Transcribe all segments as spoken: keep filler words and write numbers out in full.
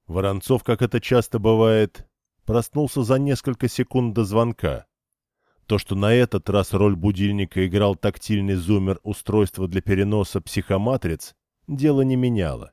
Воронцов, как это часто бывает, проснулся за несколько секунд до звонка. То, что на этот раз роль будильника играл тактильный зуммер устройства для переноса психоматриц, дело не меняло.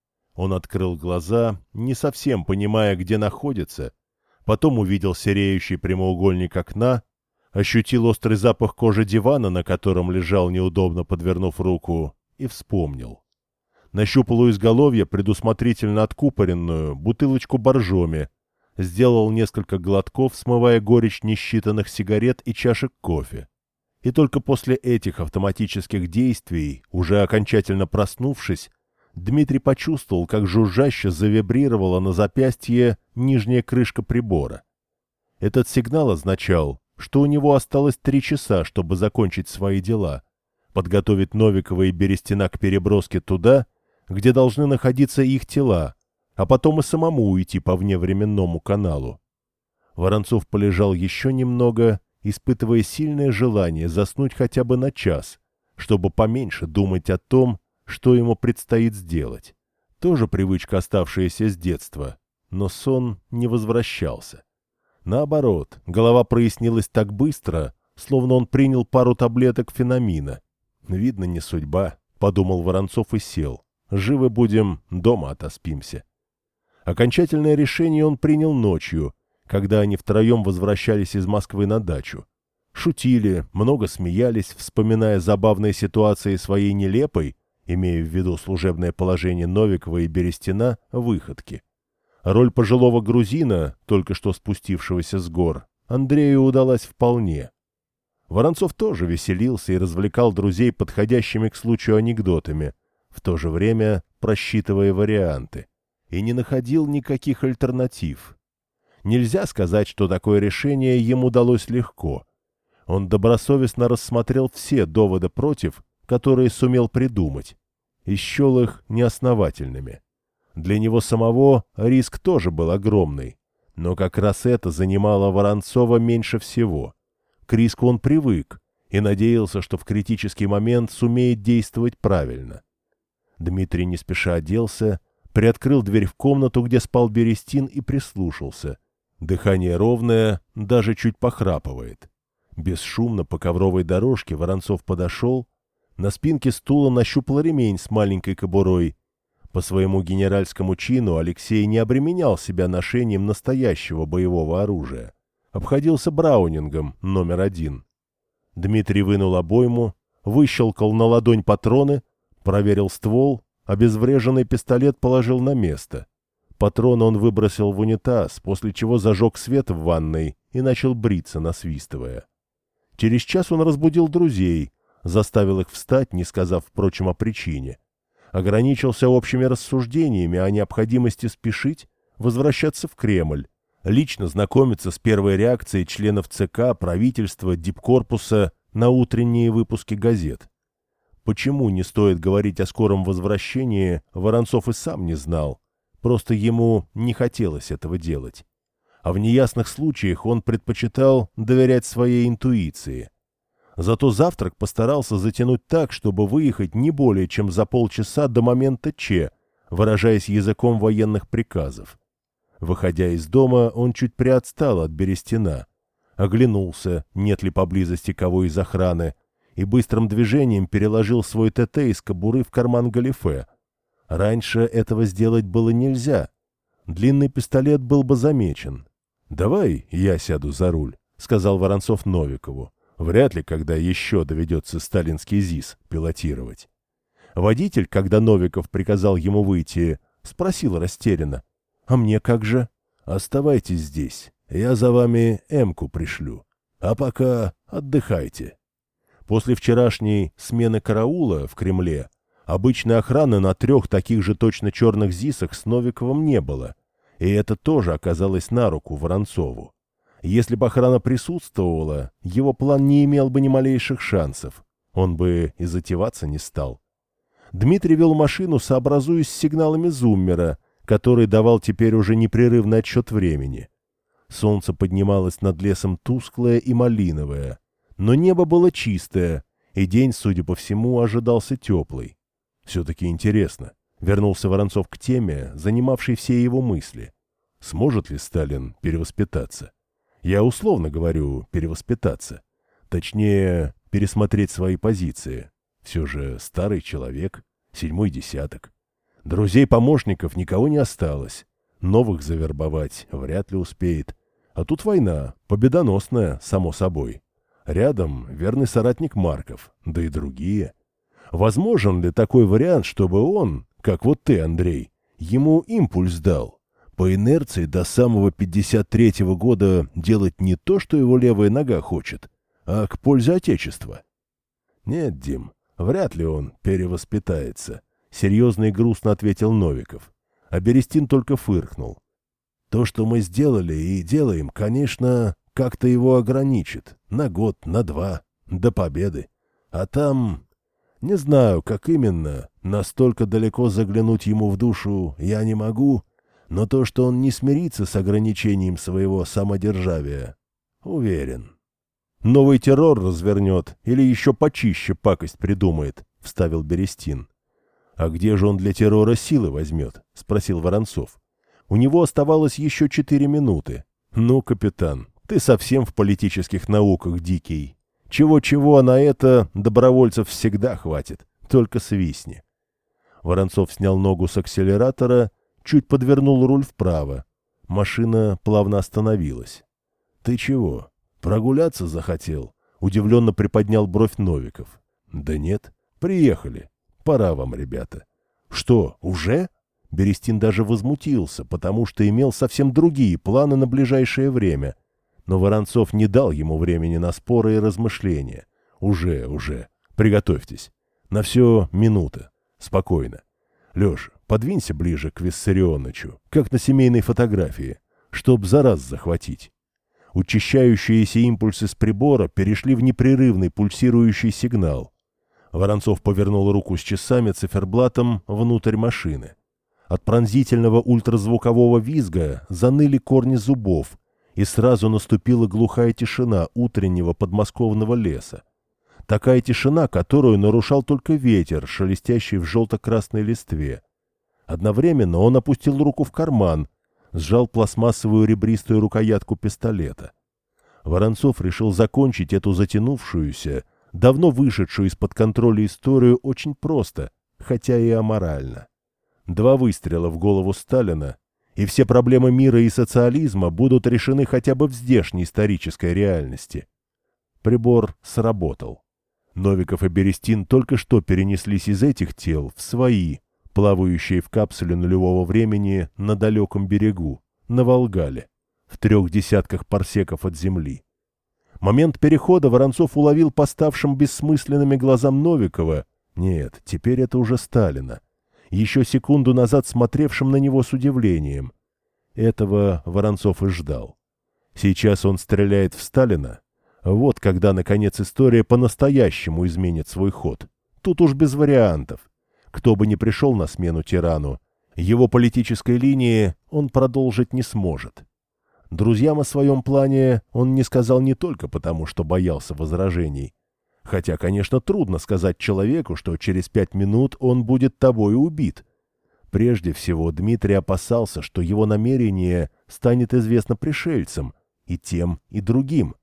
Он открыл глаза, не совсем понимая, где находится, потом увидел сереющий прямоугольник окна, ощутил острый запах кожи дивана, на котором лежал, неудобно подвернув руку, и вспомнил. Нащупал у изголовья предусмотрительно откупоренную бутылочку боржоми, сделал несколько глотков, смывая горечь несчитанных сигарет и чашек кофе. И только после этих автоматических действий, уже окончательно проснувшись, Дмитрий почувствовал, как жужжаще завибрировала на запястье нижняя крышка прибора. Этот сигнал означал, что у него осталось три часа, чтобы закончить свои дела, подготовить Новикова и Берестина к переброске туда, где должны находиться их тела, а потом и самому уйти по вневременному каналу. Воронцов полежал еще немного, испытывая сильное желание заснуть хотя бы на час, чтобы поменьше думать о том, что ему предстоит сделать. Тоже привычка, оставшаяся с детства, но сон не возвращался. Наоборот, голова прояснилась так быстро, словно он принял пару таблеток феномина. «Видно, не судьба», — подумал Воронцов и сел. «Живы будем, дома отоспимся». Окончательное решение он принял ночью, когда они втроем возвращались из Москвы на дачу. Шутили, много смеялись, вспоминая забавные ситуации своей нелепой, имея в виду служебное положение Новикова и Берестина, выходки. Роль пожилого грузина, только что спустившегося с гор, Андрею удалась вполне. Воронцов тоже веселился и развлекал друзей подходящими к случаю анекдотами, в то же время просчитывая варианты, и не находил никаких альтернатив. Нельзя сказать, что такое решение ему далось легко. Он добросовестно рассмотрел все доводы против, которые сумел придумать, и счел их неосновательными. Для него самого риск тоже был огромный, но как раз это занимало Воронцова меньше всего. К риску он привык и надеялся, что в критический момент сумеет действовать правильно. Дмитрий не спеша оделся, приоткрыл дверь в комнату, где спал Берестин, и прислушался. Дыхание ровное, даже чуть похрапывает. Бесшумно по ковровой дорожке Воронцов подошел, на спинке стула нащупал ремень с маленькой кобурой. По своему генеральскому чину Алексей не обременял себя ношением настоящего боевого оружия. Обходился браунингом номер один. Дмитрий вынул обойму, выщелкал на ладонь патроны, проверил ствол, обезвреженный пистолет положил на место. Патроны он выбросил в унитаз, после чего зажег свет в ванной и начал бриться, насвистывая. Через час он разбудил друзей, заставил их встать, не сказав, впрочем, о причине. Ограничился общими рассуждениями о необходимости спешить, возвращаться в Кремль, лично знакомиться с первой реакцией членов ЦК, правительства, дипкорпуса на утренние выпуски газет. Почему не стоит говорить о скором возвращении, Воронцов и сам не знал, просто ему не хотелось этого делать. А в неясных случаях он предпочитал доверять своей интуиции. Зато завтрак постарался затянуть так, чтобы выехать не более чем за полчаса до момента Ч, выражаясь языком военных приказов. Выходя из дома, он чуть приотстал от Берестина, оглянулся, нет ли поблизости кого из охраны, и быстрым движением переложил свой ТТ из кобуры в карман галифе. Раньше этого сделать было нельзя. Длинный пистолет был бы замечен. «Давай я сяду за руль», — сказал Воронцов Новикову. Вряд ли когда еще доведется сталинский ЗИС пилотировать. Водитель, когда Новиков приказал ему выйти, спросил растерянно: «А мне как же?» «Оставайтесь здесь, я за вами Эмку пришлю. А пока отдыхайте». После вчерашней смены караула в Кремле обычной охраны на трех таких же точно черных ЗИСах с Новиковым не было, и это тоже оказалось на руку Воронцову. Если бы охрана присутствовала, его план не имел бы ни малейших шансов. Он бы и затеваться не стал. Дмитрий вел машину, сообразуясь с сигналами зуммера, который давал теперь уже непрерывный отсчет времени. Солнце поднималось над лесом тусклое и малиновое, но небо было чистое, и день, судя по всему, ожидался теплый. Все-таки интересно, Вернулся Воронцов к теме, занимавшей все его мысли. Сможет ли Сталин перевоспитаться? Я условно говорю перевоспитаться. Точнее, пересмотреть свои позиции. Все же старый человек, седьмой десяток. Друзей-помощников никого не осталось. Новых завербовать вряд ли успеет. А тут война, победоносная, само собой. Рядом верный соратник Марков, да и другие. Возможен ли такой вариант, чтобы он, как вот ты, Андрей, ему импульс дал? По инерции до самого пятьдесят третьего года делать не то, что его левая нога хочет, а к пользе Отечества? Нет, Дим, вряд ли он перевоспитается, — серьезно и грустно ответил Новиков. А Берестин только фыркнул. То, что мы сделали и делаем, конечно, как-то его ограничит. На год, на два, до победы. А там... Не знаю, как именно, настолько далеко заглянуть ему в душу я не могу, но то, что он не смирится с ограничением своего самодержавия, уверен. Новый террор развернет или еще почище пакость придумает, — вставил Берестин. — А где же он для террора силы возьмет? — спросил Воронцов. У него оставалось еще четыре минуты. Ну, капитан, ты совсем в политических науках дикий. Чего-чего, а на это добровольцев всегда хватит, только свистни. Воронцов снял ногу с акселератора, чуть подвернул руль вправо. Машина плавно остановилась. — Ты чего, прогуляться захотел? — удивленно приподнял бровь Новиков. — Да нет, приехали. Пора вам, ребята. — Что, уже? Берестин даже возмутился, потому что имел совсем другие планы на ближайшее время. Но Воронцов не дал ему времени на споры и размышления. Уже, уже. Приготовьтесь. На все минута. Спокойно. Леша, подвинься ближе к Виссарионовичу, как на семейной фотографии, чтоб за раз захватить. Учащающиеся импульсы с прибора перешли в непрерывный пульсирующий сигнал. Воронцов повернул руку с часами циферблатом внутрь машины. От пронзительного ультразвукового визга заныли корни зубов, и сразу наступила глухая тишина утреннего подмосковного леса. Такая тишина, которую нарушал только ветер, шелестящий в желто-красной листве. Одновременно он опустил руку в карман, сжал пластмассовую ребристую рукоятку пистолета. Воронцов решил закончить эту затянувшуюся, давно вышедшую из-под контроля историю очень просто, хотя и аморально. Два выстрела в голову Сталина, и все проблемы мира и социализма будут решены хотя бы в здешней исторической реальности. Прибор сработал. Новиков и Берестин только что перенеслись из этих тел в свои, плавающие в капсуле нулевого времени на далеком берегу, на Волгале, в трех десятках парсеков от земли. Момент перехода Воронцов уловил по ставшим бессмысленными глазам Новикова, нет, теперь это уже Сталина, еще секунду назад смотревшим на него с удивлением. Этого Воронцов и ждал. Сейчас он стреляет в Сталина. Вот когда, наконец, история по-настоящему изменит свой ход. Тут уж без вариантов. Кто бы ни пришел на смену тирану, его политической линии он продолжить не сможет. Друзьям о своем плане он не сказал не только потому, что боялся возражений. Хотя, конечно, трудно сказать человеку, что через пять минут он будет тобой убит. Прежде всего, Дмитрий опасался, что его намерение станет известно пришельцам, и тем, и другим.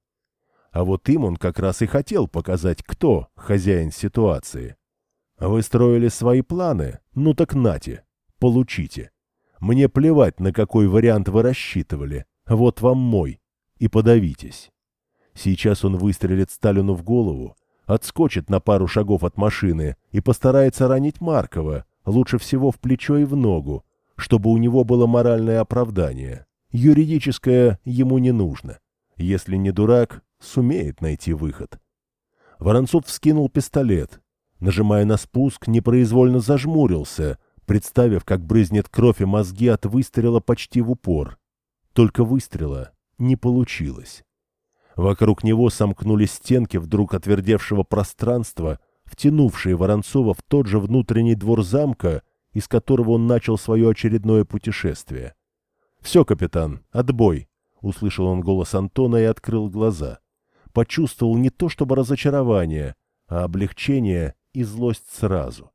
А вот им он как раз и хотел показать, кто хозяин ситуации. Вы строили свои планы? Ну так нате, получите. Мне плевать, на какой вариант вы рассчитывали. Вот вам мой. И подавитесь. Сейчас он выстрелит Сталину в голову, отскочит на пару шагов от машины и постарается ранить Маркова, лучше всего в плечо и в ногу, чтобы у него было моральное оправдание. Юридическое ему не нужно. Если не дурак, сумеет найти выход. Воронцов вскинул пистолет. Нажимая на спуск, непроизвольно зажмурился, представив, как брызнет кровь и мозги от выстрела почти в упор. Только выстрела не получилось. Вокруг него сомкнулись стенки вдруг отвердевшего пространства, втянувшие Воронцова в тот же внутренний двор замка, из которого он начал свое очередное путешествие. «Все, капитан, отбой!» — услышал он голос Антона и открыл глаза. Почувствовал не то чтобы разочарование, а облегчение и злость сразу.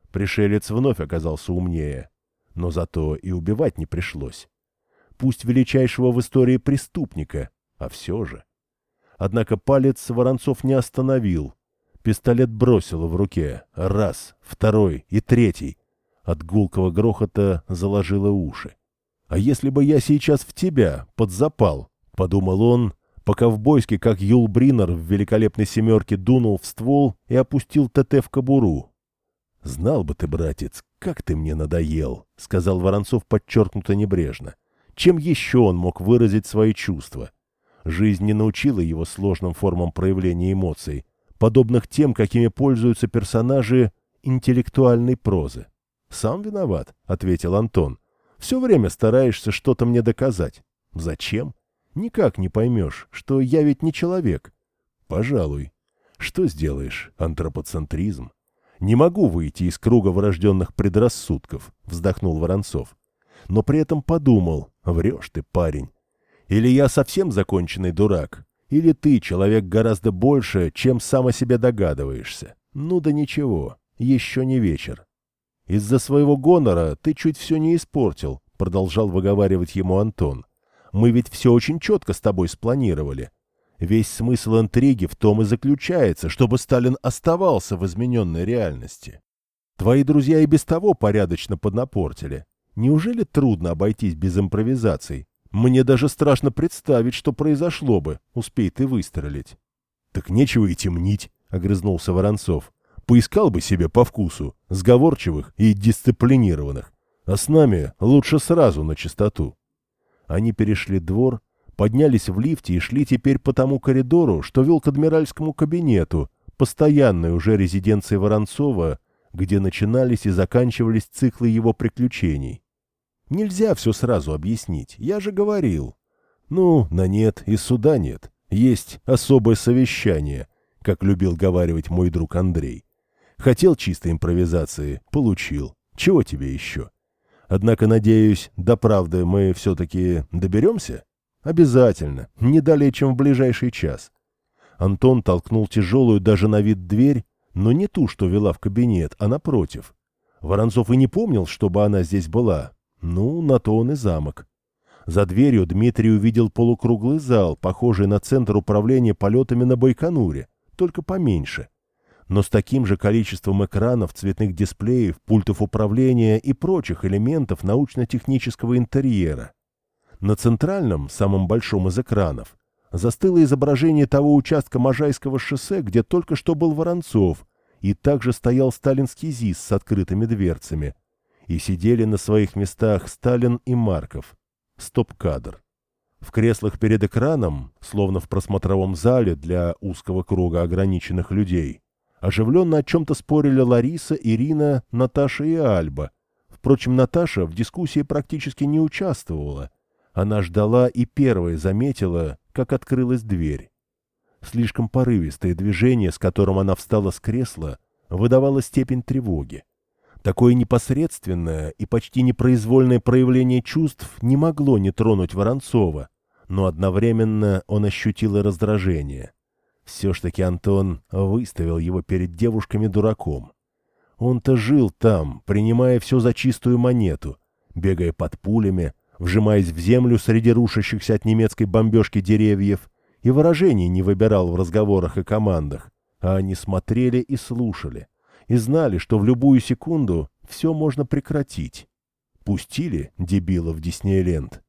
Пришелец вновь оказался умнее. Но зато и убивать не пришлось. Пусть величайшего в истории преступника, а все же. Однако палец Воронцов не остановил. Пистолет бросило в руке. Раз, второй и третий. От гулкого грохота заложило уши. «А если бы я сейчас в тебя, под запал?» — подумал он, по-ковбойски, как Юл Бринер в «Великолепной семерке» дунул в ствол и опустил ТТ в кобуру. «Знал бы ты, братец, как ты мне надоел», — сказал Воронцов подчеркнуто небрежно. Чем еще он мог выразить свои чувства? Жизнь не научила его сложным формам проявления эмоций, подобных тем, какими пользуются персонажи интеллектуальной прозы. «Сам виноват», — ответил Антон. «Все время стараешься что-то мне доказать. Зачем? Никак не поймешь, что я ведь не человек». «Пожалуй. Что сделаешь? Антропоцентризм. Не могу выйти из круга врожденных предрассудков», — вздохнул Воронцов. Но при этом подумал: врешь ты, парень. Или я совсем законченный дурак, или ты человек гораздо больше, чем сам о себе догадываешься. Ну да ничего, еще не вечер. «Из-за своего гонора ты чуть все не испортил», — продолжал выговаривать ему Антон. «Мы ведь все очень четко с тобой спланировали. Весь смысл интриги в том и заключается, чтобы Сталин оставался в измененной реальности. Твои друзья и без того порядочно поднапортили. Неужели трудно обойтись без импровизаций? Мне даже страшно представить, что произошло бы, успей ты выстрелить». «Так нечего и темнить», — огрызнулся Воронцов. «Поискал бы себе по вкусу, сговорчивых и дисциплинированных. А с нами лучше сразу на чистоту». Они перешли двор, поднялись в лифте и шли теперь по тому коридору, что вел к адмиральскому кабинету, постоянной уже резиденции Воронцова, где начинались и заканчивались циклы его приключений. Нельзя все сразу объяснить, я же говорил. Ну, на нет и суда нет. Есть особое совещание, как любил говаривать мой друг Андрей. Хотел чистой импровизации — получил. Чего тебе еще? Однако, надеюсь, до правды мы все-таки доберемся? Обязательно, не далее, чем в ближайший час. Антон толкнул тяжелую даже на вид дверь, но не ту, что вела в кабинет, а напротив. Воронцов и не помнил, чтобы она здесь была. Ну, на то он и замок. За дверью Дмитрий увидел полукруглый зал, похожий на центр управления полетами на Байконуре, только поменьше. Но с таким же количеством экранов, цветных дисплеев, пультов управления и прочих элементов научно-технического интерьера. На центральном, самом большом из экранов, застыло изображение того участка Можайского шоссе, где только что был Воронцов, и также стоял сталинский ЗИС с открытыми дверцами. И сидели на своих местах Сталин и Марков. Стоп-кадр. В креслах перед экраном, словно в просмотровом зале для узкого круга ограниченных людей, оживленно о чем-то спорили Лариса, Ирина, Наташа и Альба. Впрочем, Наташа в дискуссии практически не участвовала. Она ждала и первая заметила, как открылась дверь. Слишком порывистое движение, с которым она встала с кресла, выдавало степень тревоги. Такое непосредственное и почти непроизвольное проявление чувств не могло не тронуть Воронцова, но одновременно он ощутил и раздражение. Все ж таки Антон выставил его перед девушками дураком. Он-то жил там, принимая все за чистую монету, бегая под пулями, вжимаясь в землю среди рушащихся от немецкой бомбежки деревьев, и выражений не выбирал в разговорах и командах, а они смотрели и слушали, и знали, что в любую секунду все можно прекратить. Пустили дебилов Диснейленд.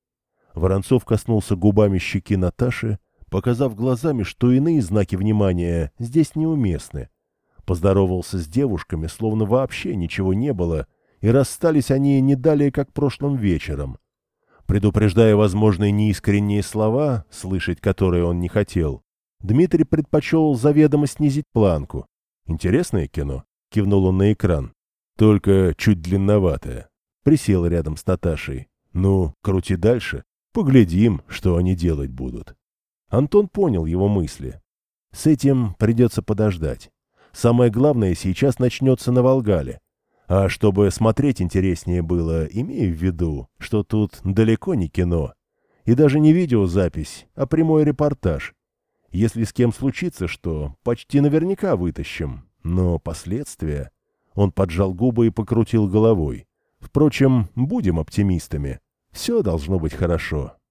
Воронцов коснулся губами щеки Наташи, показав глазами, что иные знаки внимания здесь неуместны. Поздоровался с девушками, словно вообще ничего не было, и расстались они не далее, как прошлым вечером. Предупреждая возможные неискренние слова, слышать которые он не хотел, Дмитрий предпочел заведомо снизить планку. «Интересное кино?» — кивнул он на экран. «Только чуть длинноватое». Присел рядом с Наташей. «Ну, крути дальше. Поглядим, что они делать будут». Антон понял его мысли. С этим придется подождать. Самое главное сейчас начнется на Волгале. А чтобы смотреть интереснее было, имея в виду, что тут далеко не кино. И даже не видеозапись, а прямой репортаж. Если с кем случится что, почти наверняка вытащим. Но последствия... Он поджал губы и покрутил головой. Впрочем, будем оптимистами. Все должно быть хорошо.